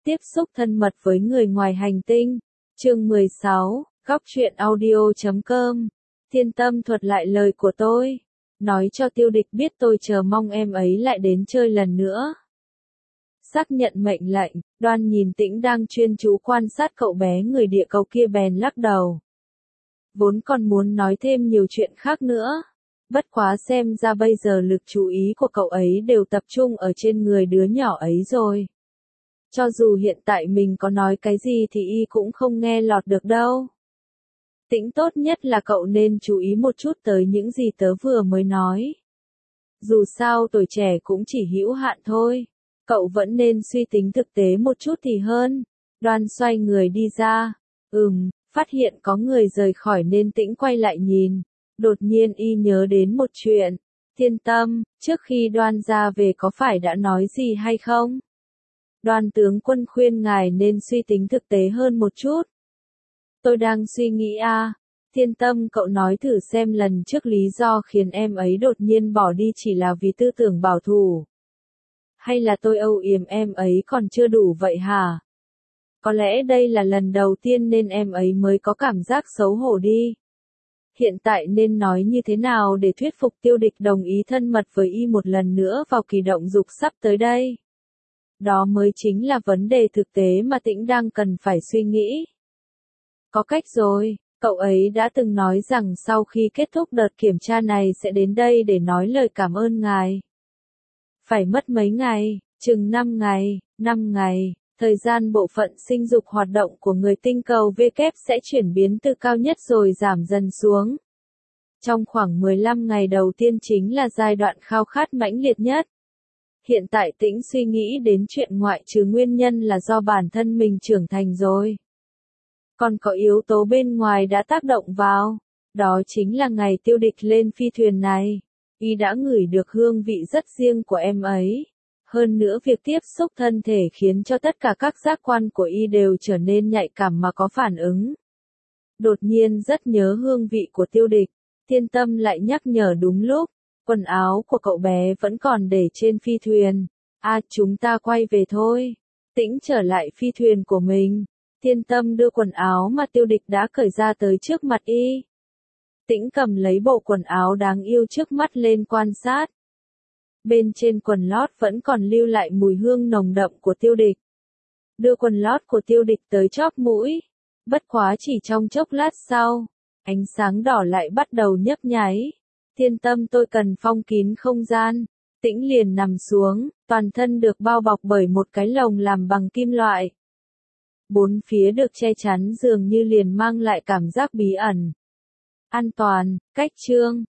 Tiếp xúc thân mật với người ngoài hành tinh. Chương 16, Góc truyện audio.com. Thiên Tâm thuật lại lời của tôi. Nói cho Tiêu Địch biết tôi chờ mong em ấy lại đến chơi lần nữa. Xác nhận mệnh lệnh, Đoan nhìn Tĩnh đang chuyên chú quan sát cậu bé người địa cầu kia bèn lắc đầu. Vốn còn muốn nói thêm nhiều chuyện khác nữa. Bất quá xem ra bây giờ lực chú ý của cậu ấy đều tập trung ở trên người đứa nhỏ ấy rồi. Cho dù hiện tại mình có nói cái gì thì y cũng không nghe lọt được đâu. Tĩnh, tốt nhất là cậu nên chú ý một chút tới những gì tớ vừa mới nói. Dù sao tuổi trẻ cũng chỉ hữu hạn thôi. Cậu vẫn nên suy tính thực tế một chút thì hơn. Đoan xoay người đi ra. Phát hiện có người rời khỏi nên Tĩnh quay lại nhìn. Đột nhiên y nhớ đến một chuyện. Thiên Tâm, trước khi Đoan ra về có phải đã nói gì hay không? Đoan tướng quân khuyên ngài nên suy tính thực tế hơn một chút. Tôi đang suy nghĩ Thiên Tâm, cậu nói thử xem lần trước lý do khiến em ấy đột nhiên bỏ đi chỉ là vì tư tưởng bảo thủ. Hay là tôi âu yếm em ấy còn chưa đủ vậy hả? Có lẽ đây là lần đầu tiên nên em ấy mới có cảm giác xấu hổ đi. Hiện tại nên nói như thế nào để thuyết phục Tiêu Địch đồng ý thân mật với y một lần nữa vào kỳ động dục sắp tới đây? Đó mới chính là vấn đề thực tế mà Tĩnh đang cần phải suy nghĩ. Có cách rồi, cậu ấy đã từng nói rằng sau khi kết thúc đợt kiểm tra này sẽ đến đây để nói lời cảm ơn ngài. Phải mất mấy ngày, chừng 5 ngày, 5 ngày, thời gian bộ phận sinh dục hoạt động của người tinh cầu W sẽ chuyển biến từ cao nhất rồi giảm dần xuống. Trong khoảng 15 ngày đầu tiên chính là giai đoạn khao khát mãnh liệt nhất. Hiện tại Tĩnh suy nghĩ đến chuyện ngoại trừ nguyên nhân là do bản thân mình trưởng thành rồi. Còn có yếu tố bên ngoài đã tác động vào, đó chính là ngày Tiêu Địch lên phi thuyền này. Y đã ngửi được hương vị rất riêng của em ấy. Hơn nữa việc tiếp xúc thân thể khiến cho tất cả các giác quan của y đều trở nên nhạy cảm mà có phản ứng. Đột nhiên rất nhớ hương vị của Tiêu Địch, Thiên Tâm lại nhắc nhở đúng lúc. Quần áo của cậu bé vẫn còn để trên phi thuyền. Chúng ta quay về thôi. Tĩnh trở lại phi thuyền của mình. Thiên Tâm đưa quần áo mà Tiêu Địch đã cởi ra tới trước mặt y. Tĩnh cầm lấy bộ quần áo đáng yêu trước mắt lên quan sát. Bên trên quần lót vẫn còn lưu lại mùi hương nồng đậm của Tiêu Địch. Đưa quần lót của Tiêu Địch tới chóp mũi. Bất quá chỉ trong chốc lát sau, ánh sáng đỏ lại bắt đầu nhấp nháy. Thiên Tâm, tôi cần phong kín không gian. Tĩnh liền nằm xuống, toàn thân được bao bọc bởi một cái lồng làm bằng kim loại. Bốn phía được che chắn dường như liền mang lại cảm giác bí ẩn. An toàn, cách chương.